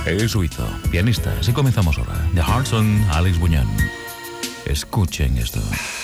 Es suizo, pianista. Así comenzamos ahora. The Heart Song, Alex Buñán. Escuchen esto.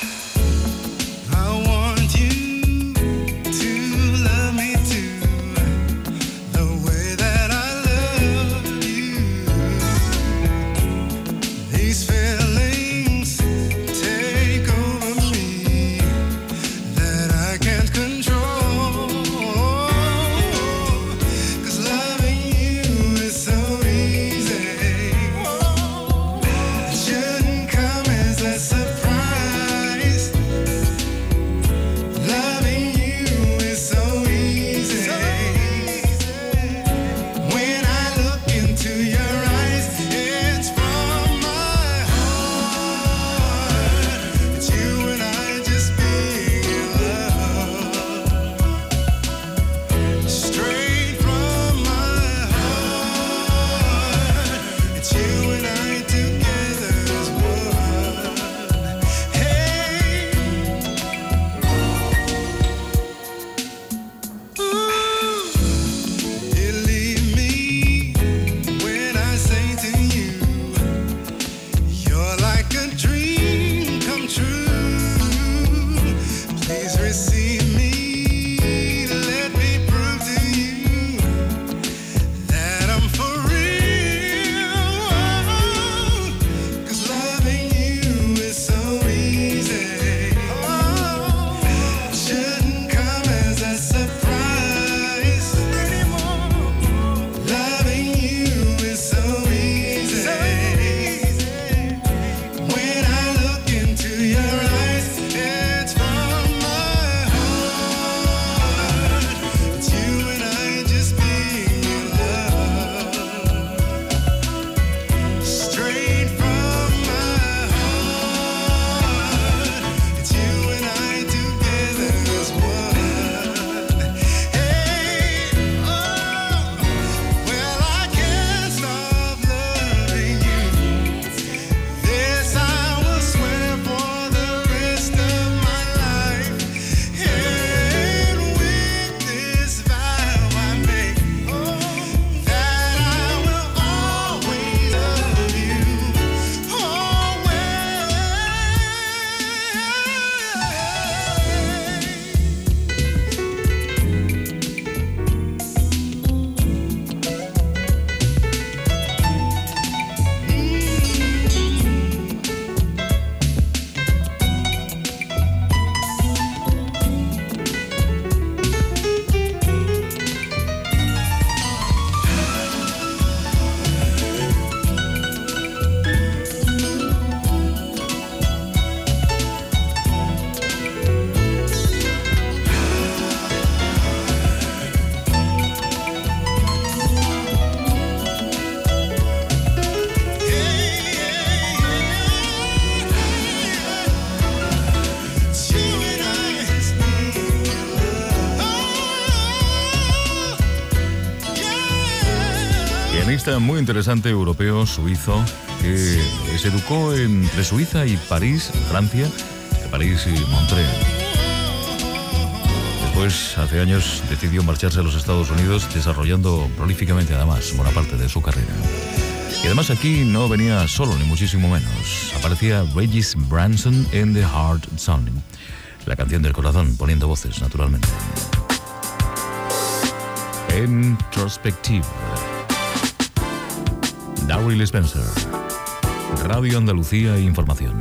Muy interesante, europeo, suizo, que se educó entre Suiza y París, Francia, París y Montreal. Después, hace años, decidió marcharse a los Estados Unidos, desarrollando prolíficamente además buena parte de su carrera. Y además aquí no venía solo, ni muchísimo menos. Aparecía Regis Branson en The Heart Song, la canción del corazón, poniendo voces, naturalmente. En Introspective, Daryl Spencer, Radio Andalucía Información.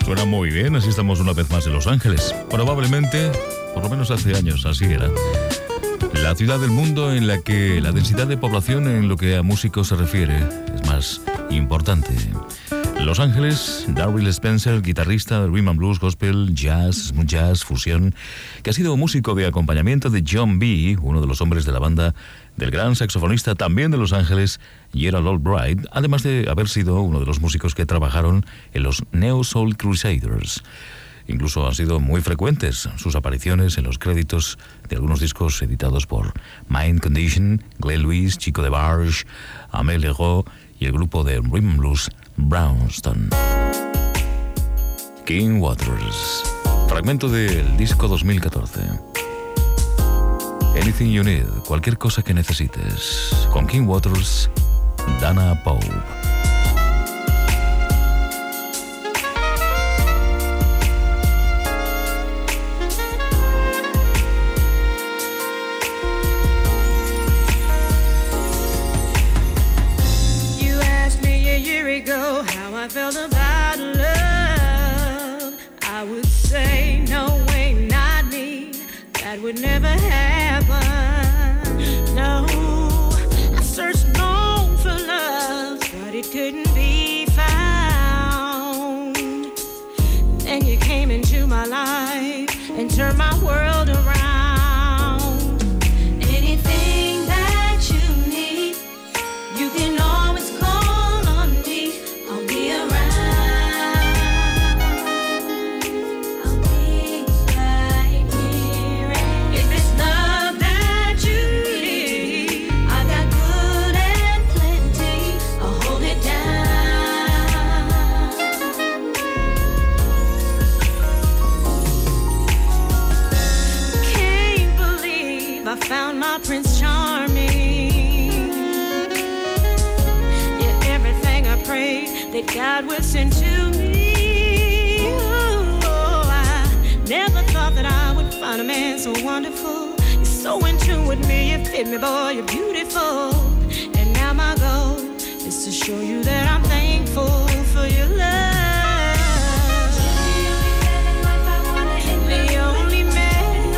Suena muy bien, así estamos una vez más en Los Ángeles. Probablemente, por lo menos hace años, así era. La ciudad del mundo en la que la densidad de población en lo que a músicos se refiere es más importante. Los Ángeles, Darryl Spencer, guitarrista de rhythm and blues, gospel, jazz, smooth jazz, fusión, que ha sido músico de acompañamiento de John B., uno de los hombres de la banda del gran saxofonista también de Los Ángeles, Gerald Albright, además de haber sido uno de los músicos que trabajaron en los Neo Soul Crusaders. Incluso han sido muy frecuentes sus apariciones en los créditos de algunos discos editados por Mind Condition, Glenn Lewis, Chico DeBarge, Amel Legault y el grupo de rhythm and blues Brownston. King Waters, fragmento del disco 2014. Anything You Need, cualquier cosa que necesites, con King Waters, Dana Pope. I felt about love, I would say no way, not me, that would never happen. No, I searched long for love, but it couldn't be found. Then you came into my life and turned my world around. Anything that you need, you can always call on me. I'll be around. I'll be right here. If it's love that you need, I got good and plenty. I'll hold it down. Can't believe I found my Prince Charming. Yeah, everything I prayed that God would send to me. Oh, I never thought that I would find a man so wonderful. You're so in tune with me, you fit me, boy, you're beautiful. And now my goal is to show you that I'm thankful for your love. The only man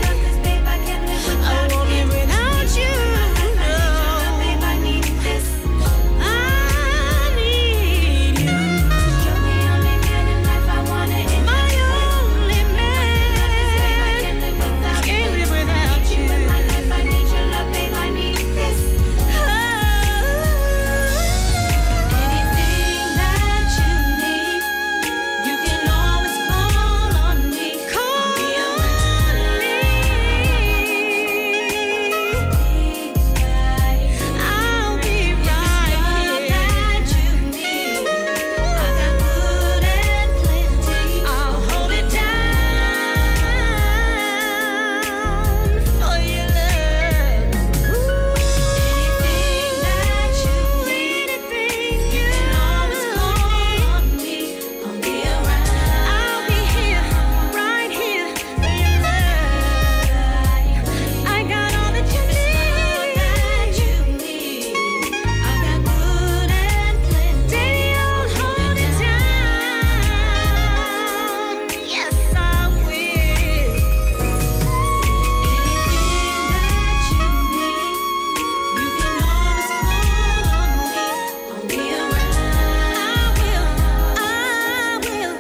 I won't live without you. I need you. My only man. Can't live without you. Anything that you need, you can always call on me. Call on me. I'll be right here. I got good and plenty. I'll hold it down for your love. Anything that you need, you can always call on me. I'll be around. I'll be here, right here for your love. I got all that you need. I got good and plenty. I'll hold it down. Yes, I will. Anything that you need, you can always call on me. I'll be around. I will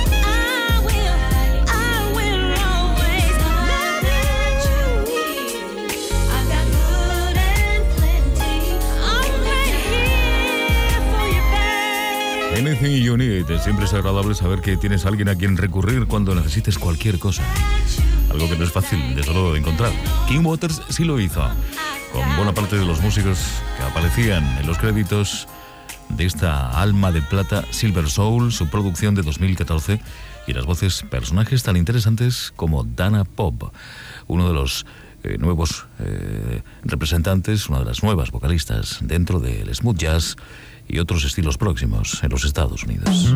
always love you. I got good and plenty. I'm right here for you, babe. Anything You Need. Siempre es agradable saber que tienes a alguien a quien recurrir cuando necesites cualquier cosa. Algo que no es fácil, desde luego, de encontrar. King Waters sí lo hizo, con buena parte de los músicos que aparecían en los créditos de esta Alma de Plata, Silver Soul, su producción de 2014, y las voces personajes tan interesantes como Dana Pope, uno de los nuevos representantes, una de las nuevas vocalistas dentro del smooth jazz y otros estilos próximos en los Estados Unidos.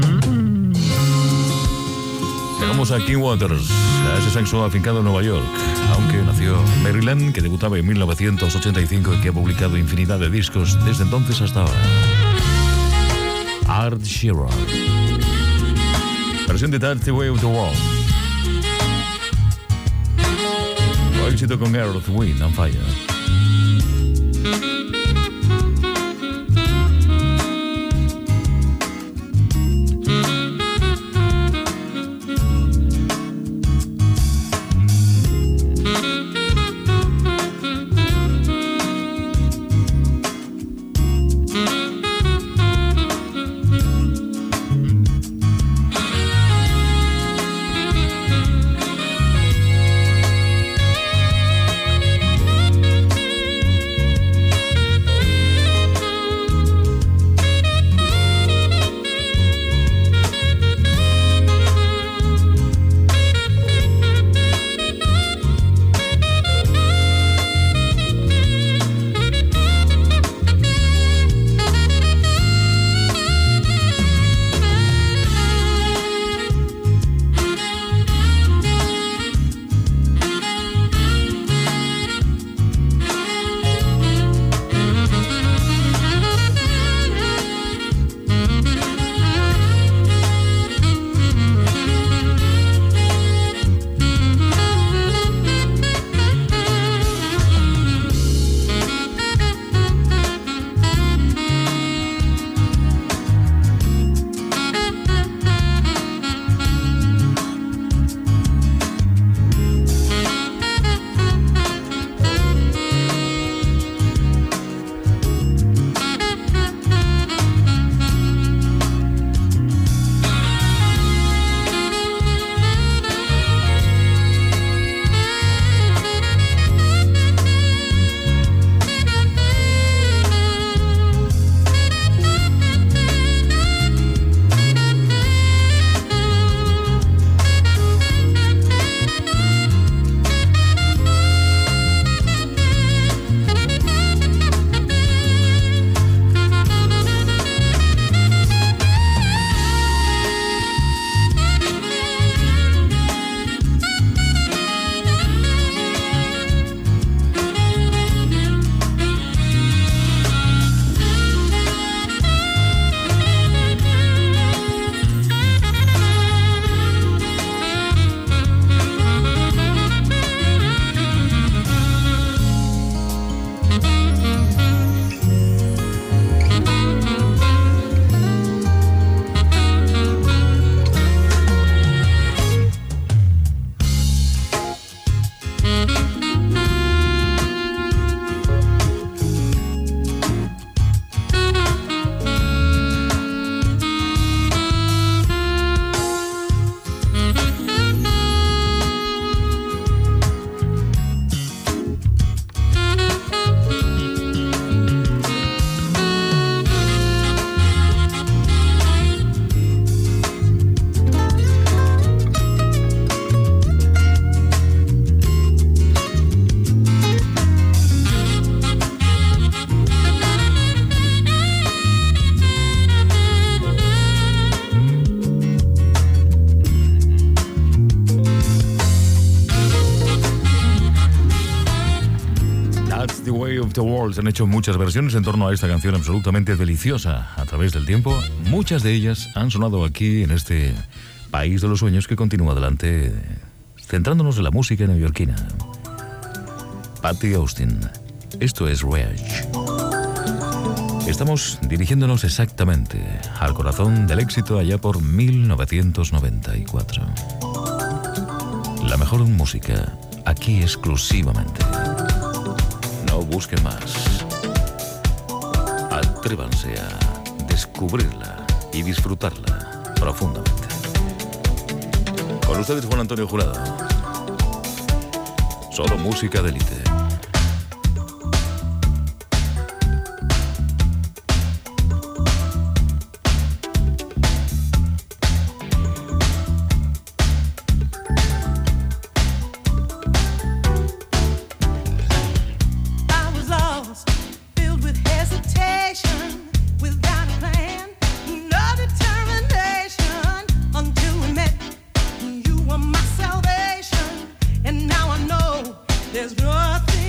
Llegamos a King Waters, a ese saxo afincado en Nueva York, aunque nació en Maryland, que debutaba en 1985 y que ha publicado infinidad de discos desde entonces hasta ahora. Art Sheeran. Versión de That's the Way of the World. O éxito con Earth, Wind and Fire. The World. Se han hecho muchas versiones en torno a esta canción absolutamente deliciosa a través del tiempo. Muchas de ellas han sonado aquí en este país de los sueños que continúa adelante, centrándonos en la música neoyorquina. Patti Austin. Esto es Rage. Estamos dirigiéndonos exactamente al corazón del éxito allá por 1994. La mejor música aquí exclusivamente. No busquen más. Atrévanse a descubrirla y disfrutarla profundamente. Con ustedes, Juan Antonio Jurado. Solo música de élite. There's nothing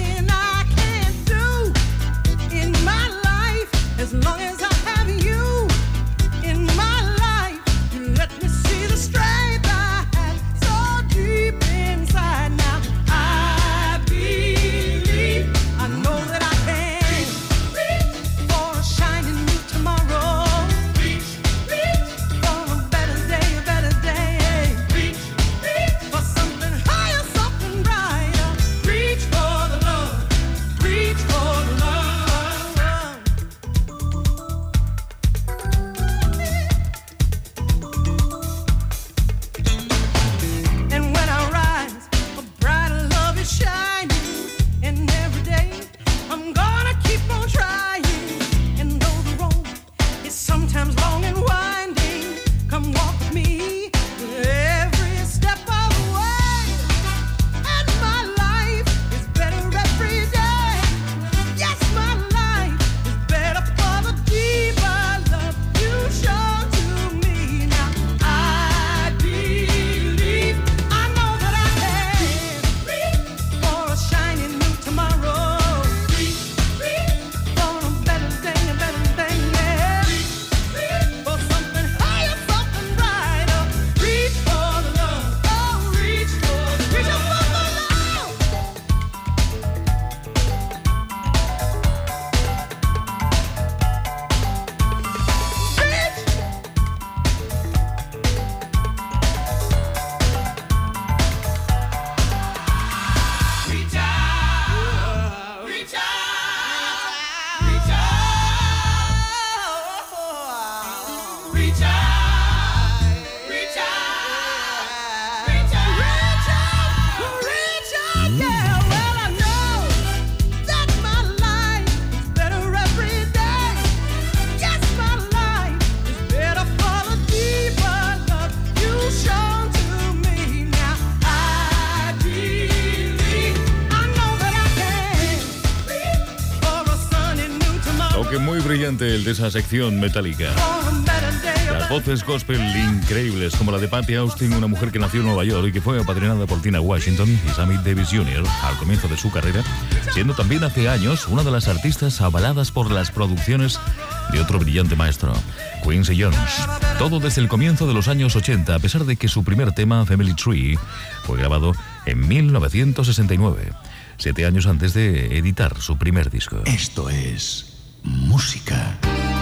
Muy brillante el de esa sección metálica. Las voces gospel increíbles como la de Patty Austin, una mujer que nació en Nueva York y que fue apadrinada por Tina Washington y Sammy Davis Jr. al comienzo de su carrera, siendo también hace años una de las artistas avaladas por las producciones de otro brillante maestro, Quincy Jones. Todo desde el comienzo de los años 80, a pesar de que su primer tema, Family Tree, fue grabado en 1969, 7 años antes de editar su primer disco. Esto es música.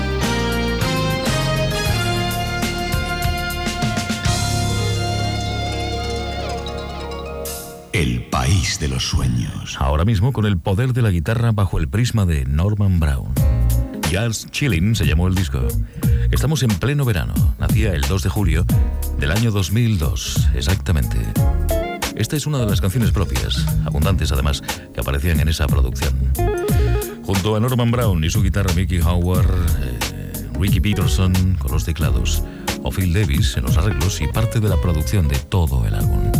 El país de los sueños. Ahora mismo con el poder de la guitarra bajo el prisma de Norman Brown. Just Chillin' se llamó el disco. Estamos en pleno verano. Nacía el 2 de julio del año 2002, exactamente. Esta es una de las canciones propias, abundantes además, que aparecían en esa producción. Junto a Norman Brown y su guitarra Mickey Howard, Ricky Peterson con los teclados, o Phil Davis en los arreglos y parte de la producción de todo el álbum.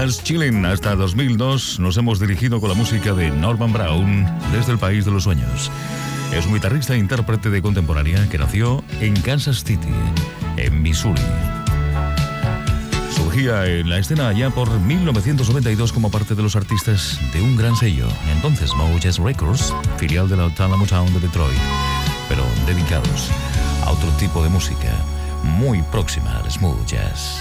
Just Chillin'. Hasta 2002 nos hemos dirigido con la música de Norman Brown desde el país de los sueños. Es un guitarrista e intérprete de contemporánea que nació en Kansas City, en Missouri. Surgía en la escena allá por 1992 como parte de los artistas de un gran sello, entonces Mo Jazz Records, filial de la Alamo Town de Detroit, pero dedicados a otro tipo de música muy próxima al smooth jazz.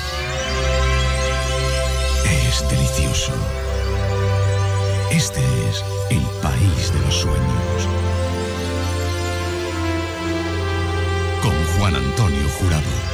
Es delicioso. Este es el país de los sueños. Con Juan Antonio Jurado.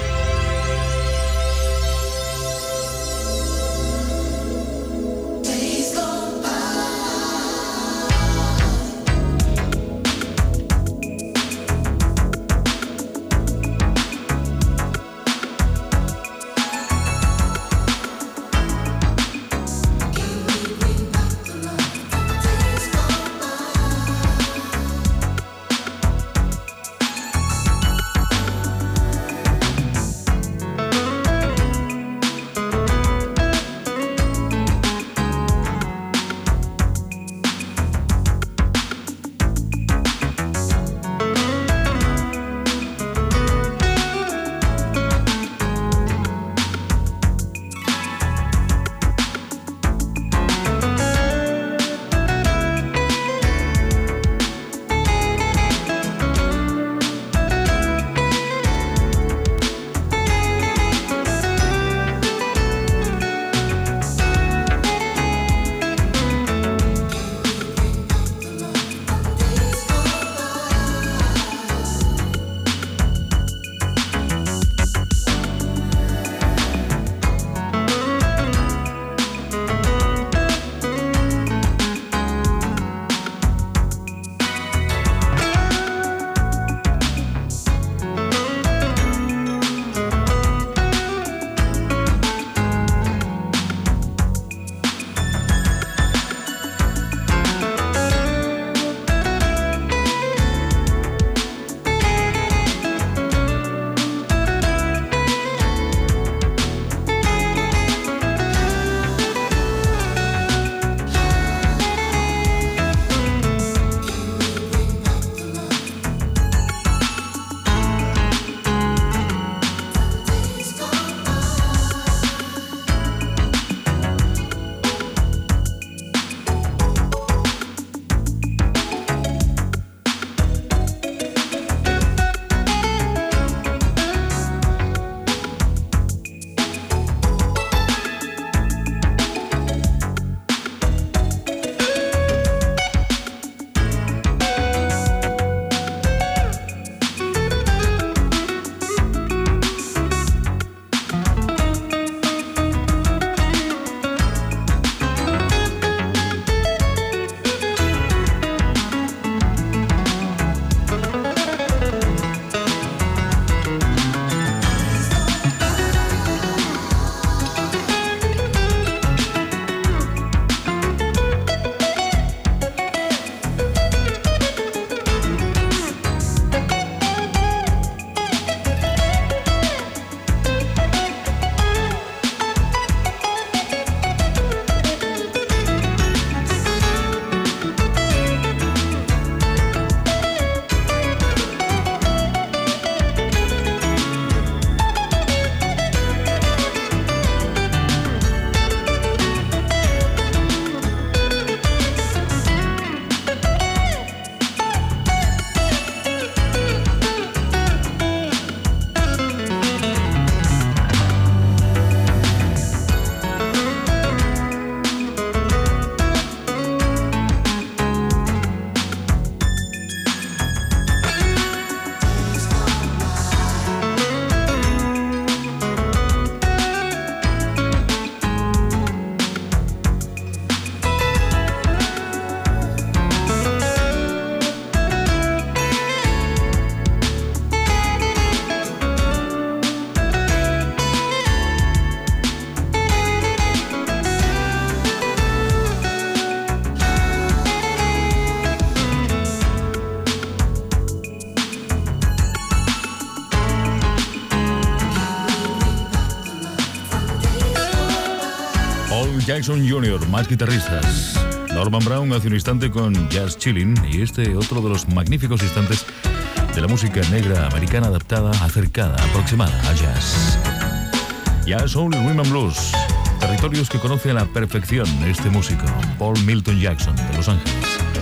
Jackson Jr., más guitarristas. Norman Brown hace un instante con Jazz Chillin' y este otro de los magníficos instantes de la música negra americana adaptada, acercada, aproximada a jazz. Jazz, soul y rhythm and blues, territorios que conoce a la perfección este músico, Paul Milton Jackson, de Los Ángeles.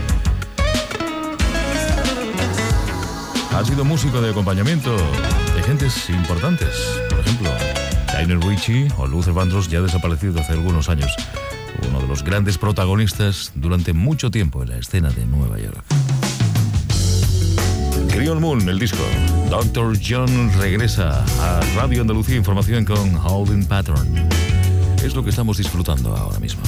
Ha sido músico de acompañamiento de gentes importantes, por ejemplo, Lionel Richie o Luther Vandross, ya desaparecido hace algunos años, uno de los grandes protagonistas durante mucho tiempo en la escena de Nueva York. Creole Moon, el disco. Dr. John regresa a Radio Andalucía Información con Holding Pattern. Es lo que estamos disfrutando ahora mismo.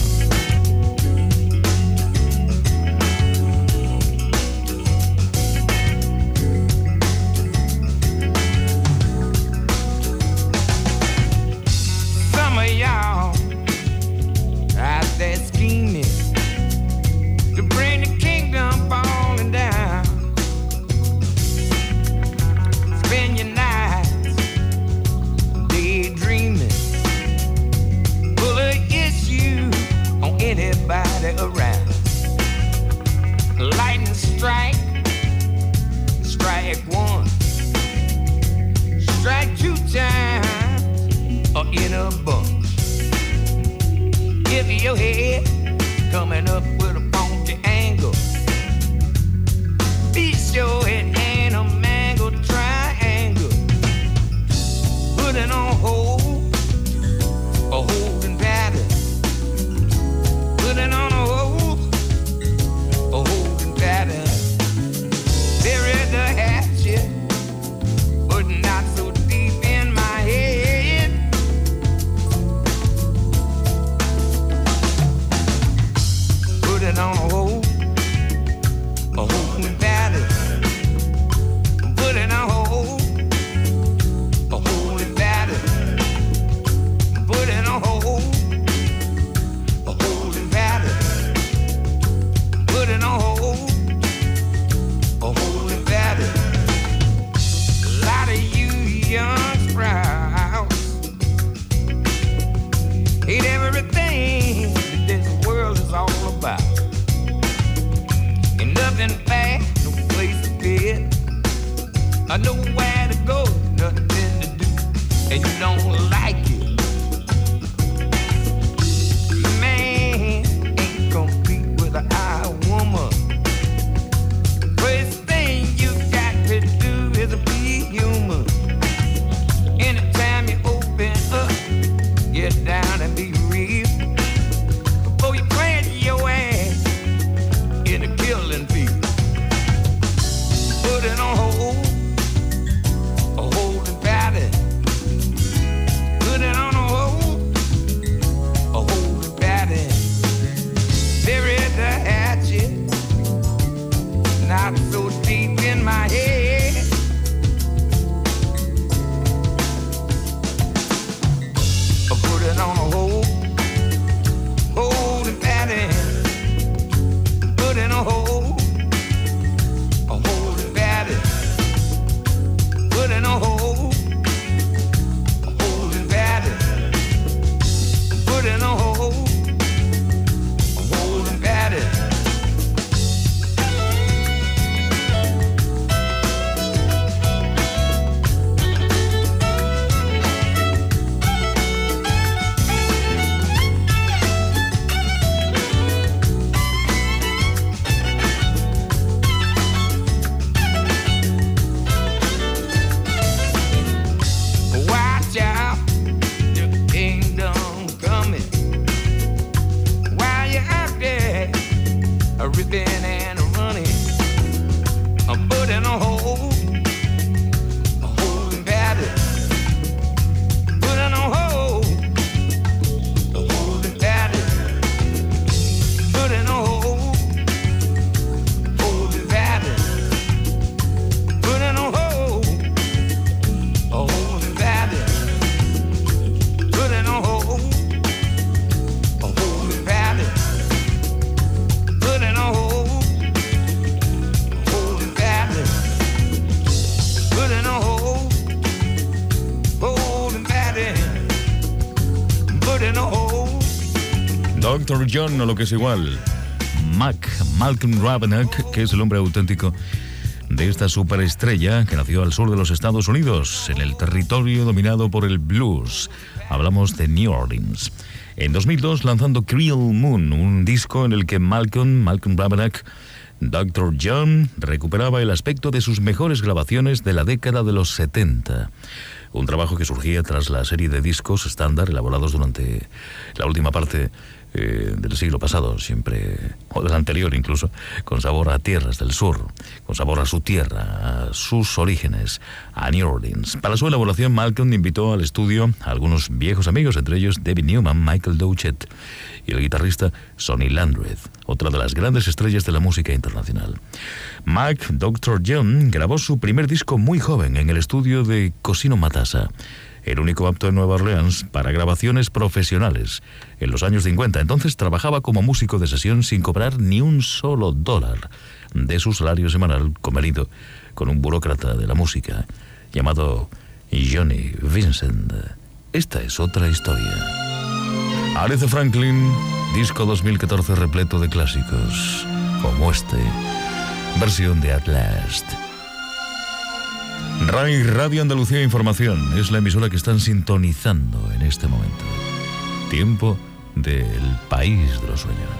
Dr. John o lo que es igual, Malcolm Ravenack, que es el hombre auténtico de esta superestrella que nació al sur de los Estados Unidos, en el territorio dominado por el blues. Hablamos de New Orleans. En 2002 lanzando Creel Moon, un disco en el que Malcolm Ravenack, Dr. John, recuperaba el aspecto de sus mejores grabaciones de la década de los 70. Un trabajo que surgía tras la serie de discos estándar elaborados durante la última parte del siglo pasado, siempre, o del anterior incluso, con sabor a tierras del sur, con sabor a su tierra, a sus orígenes, a New Orleans. Para su elaboración, Malcolm invitó al estudio a algunos viejos amigos, entre ellos David Newman, Michael Doucet y el guitarrista Sonny Landreth, otra de las grandes estrellas de la música internacional. Dr. John grabó su primer disco muy joven en el estudio de Cosino Matassa, el único apto en Nueva Orleans para grabaciones profesionales en los años 50. Entonces trabajaba como músico de sesión sin cobrar ni un solo dólar de su salario semanal, convenido con un burócrata de la música llamado Johnny Vincent. Esta es otra historia. Aretha Franklin, disco 2014 repleto de clásicos, como este, versión de At Last. RAI, Radio Andalucía Información, es la emisora que están sintonizando en este momento. Tiempo del país de los sueños.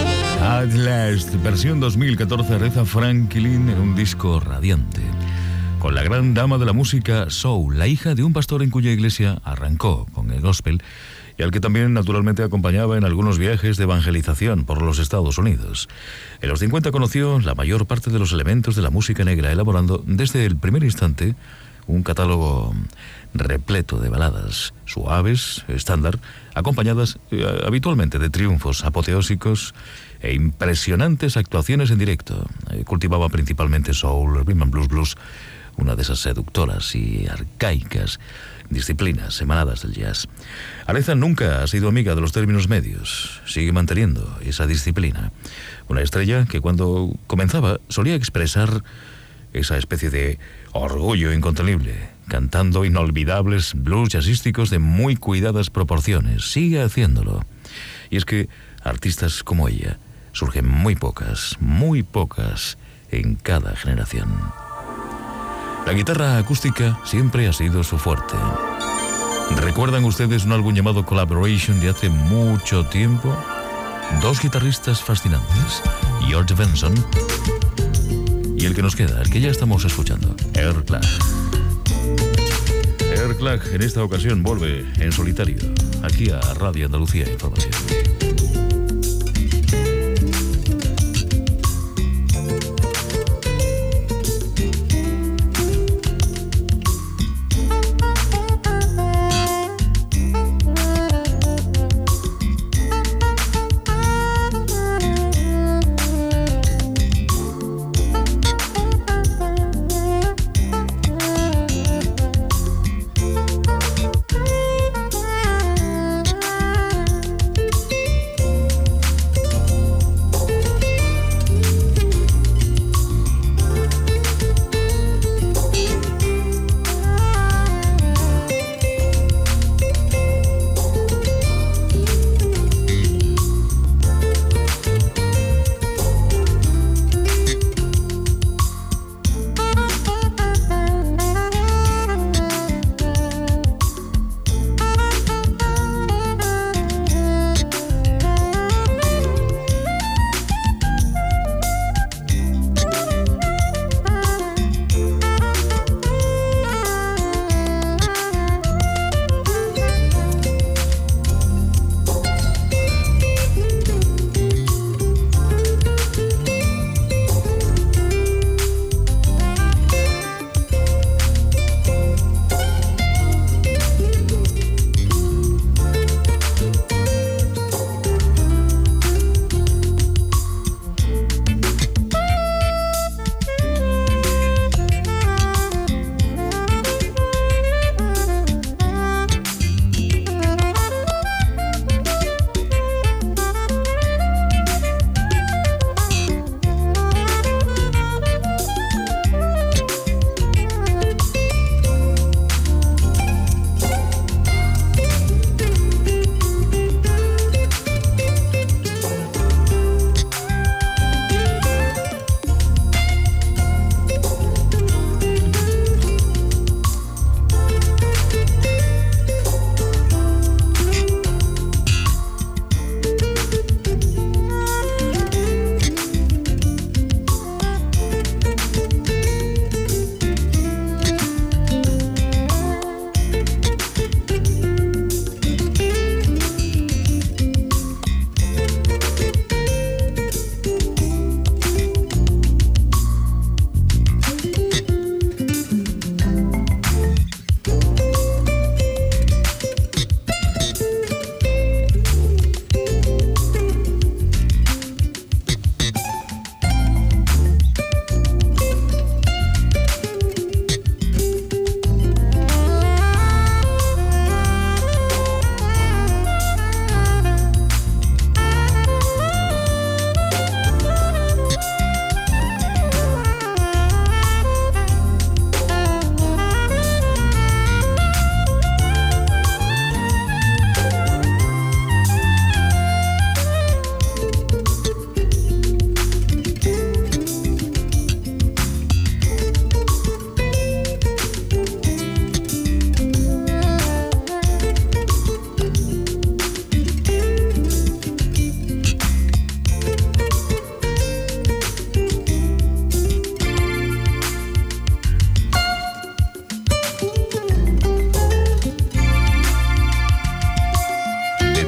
Versión 2014, Aretha Franklin en un disco radiante. con la gran dama de la música soul, la hija de un pastor en cuya iglesia arrancó con el gospel y al que también naturalmente acompañaba en algunos viajes de evangelización por los Estados Unidos. En los 50 conoció la mayor parte de los elementos de la música negra, elaborando desde el primer instante un catálogo repleto de baladas suaves, estándar, acompañadas habitualmente de triunfos apoteósicos e impresionantes actuaciones en directo. Cultivaba principalmente soul, rhythm and blues, una de esas seductoras y arcaicas disciplinas emanadas del jazz. Aretha nunca ha sido amiga de los términos medios, sigue manteniendo esa disciplina. Una estrella que cuando comenzaba solía expresar esa especie de orgullo incontenible, cantando inolvidables blues jazzísticos de muy cuidadas proporciones. Sigue haciéndolo. Y es que artistas como ella surgen muy pocas en cada generación. La guitarra acústica siempre ha sido su fuerte. ¿Recuerdan ustedes un álbum llamado Collaboration de hace mucho tiempo? Dos guitarristas fascinantes, George Benson y el que nos queda, el que ya estamos escuchando, Earl Clark. Earl Clark en esta ocasión vuelve en solitario, aquí a Radio Andalucía Información.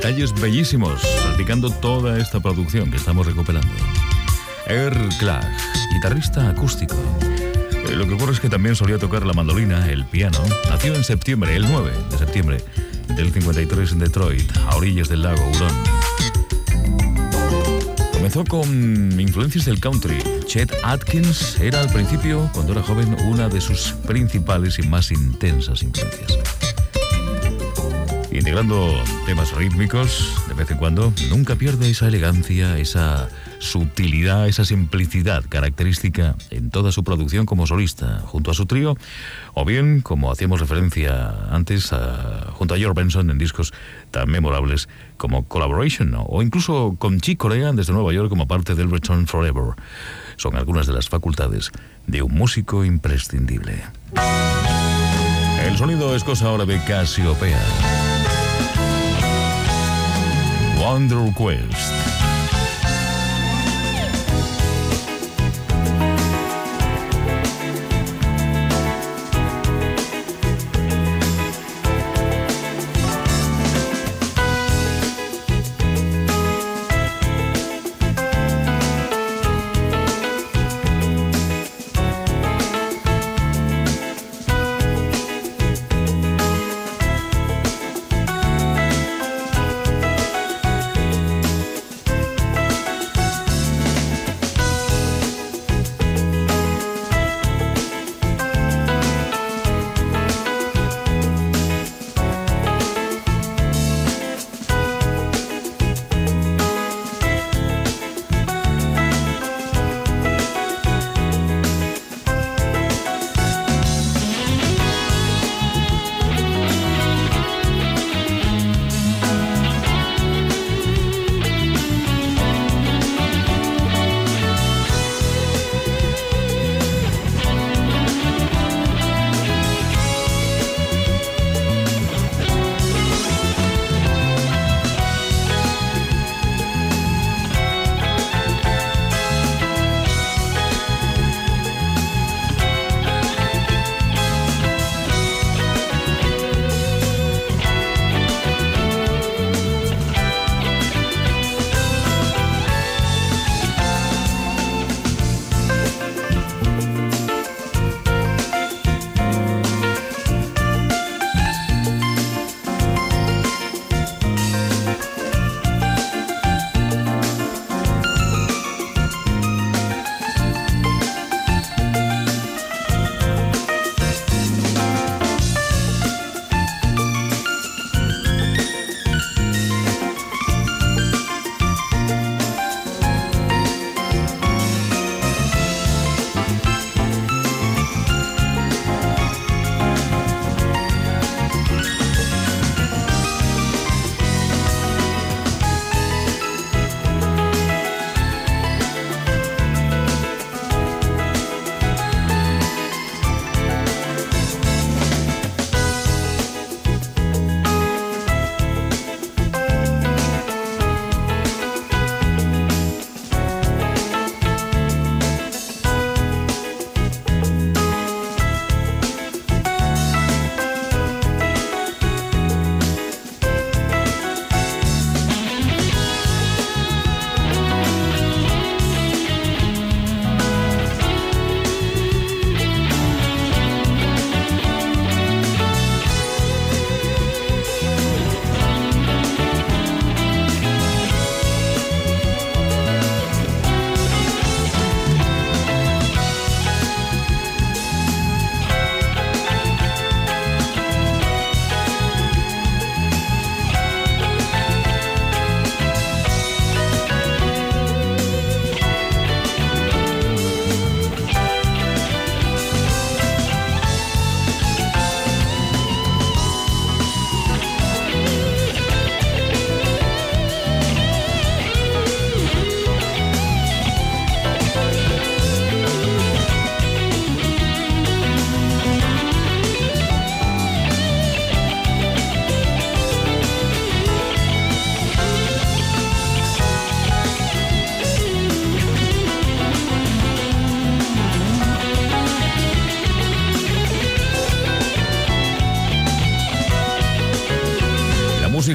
detalles bellísimos, salpicando toda esta producción que estamos recuperando. Earl Clark, guitarrista acústico. Lo que ocurre es que también solía tocar la mandolina, el piano. Nació en septiembre, el 9 de septiembre del 53 en Detroit, a orillas del lago Hurón. Comenzó con influencias del country. Chet Atkins era al principio, cuando era joven, una de sus principales y más intensas influencias. Integrando temas rítmicos de vez en cuando, nunca pierde esa elegancia, esa sutilidad, esa simplicidad característica en toda su producción como solista, junto a su trío, o bien, como hacíamos referencia antes, junto a George Benson en discos tan memorables como Collaboration, o incluso con Chick Corea desde Nueva York como parte del Return Forever. Son algunas de las facultades de un músico imprescindible. El sonido es cosa ahora de Casiopea. Wonder Quest.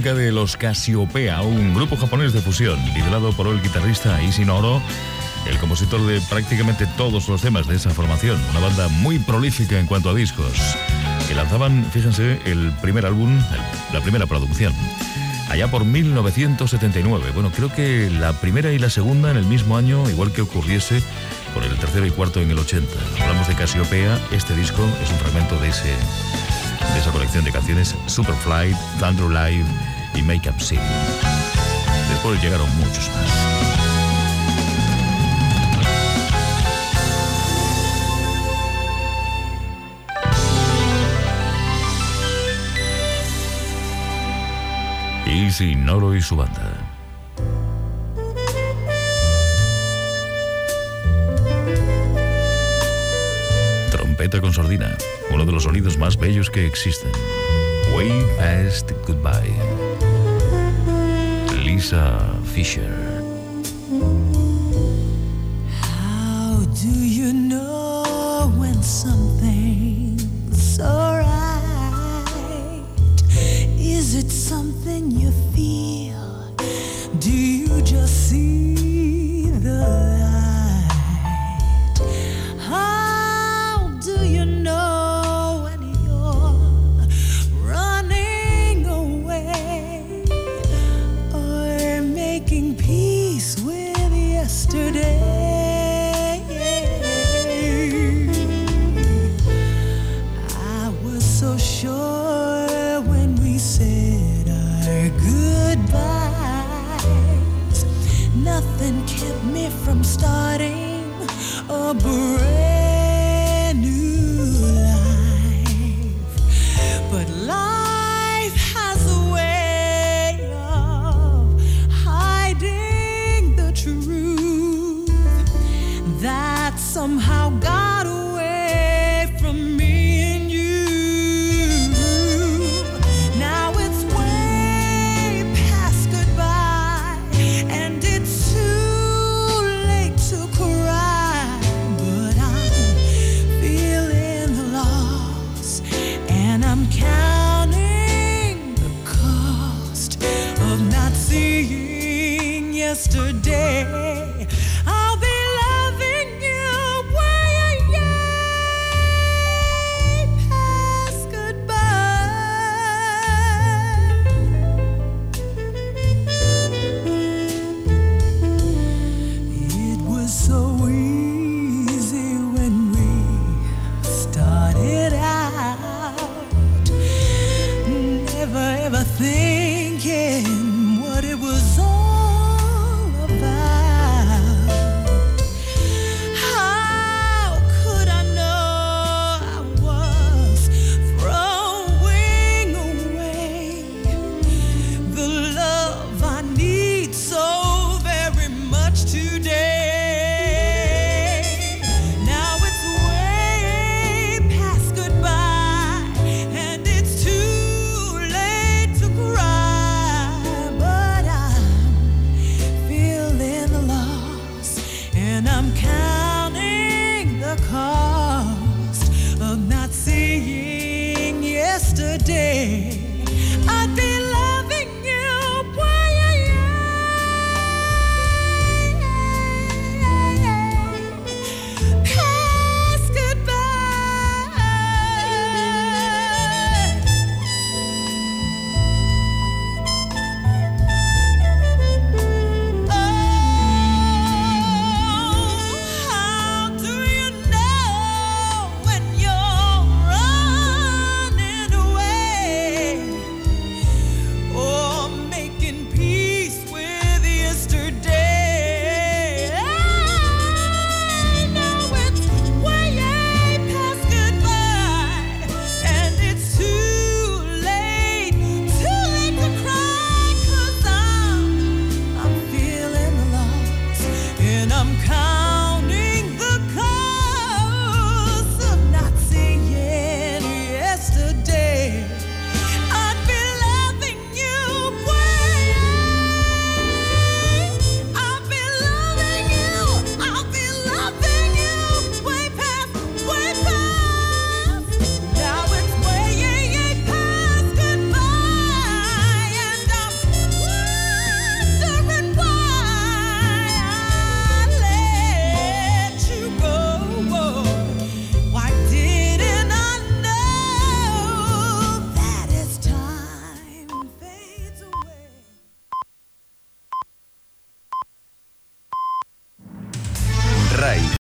música de los Casiopea, un grupo japonés de fusión, liderado por el guitarrista Ishinoro, el compositor de prácticamente todos los temas de esa formación. Una banda muy prolífica en cuanto a discos, que lanzaban, fíjense, el primer álbum, la primera producción, allá por 1979. Bueno, creo que la primera y la segunda en el mismo año, igual que ocurriese con el tercero y cuarto en el 80. Hablamos de Casiopea. Este disco es un fragmento de esa colección de canciones: Superflight, Thunder Live y Make Up Scene. Después llegaron muchos más. Ishinoro y su banda. Trompeta con sordina, uno de los sonidos más bellos que existen. Way Past Goodbye. Lisa Fischer. How do you know when something's alright? Is it something you feel? Do you just see the light? How do you know when you're running away or making peace with yesterday? I was so sure when we said our goodbyes, nothing kept me from starting a brand new life. But life has a way of hiding the truth that somehow got away from me and you. Now it's way past goodbye, and it's too late to cry. But I'm feeling the loss, and I'm counting the cost of not seeing yesterday.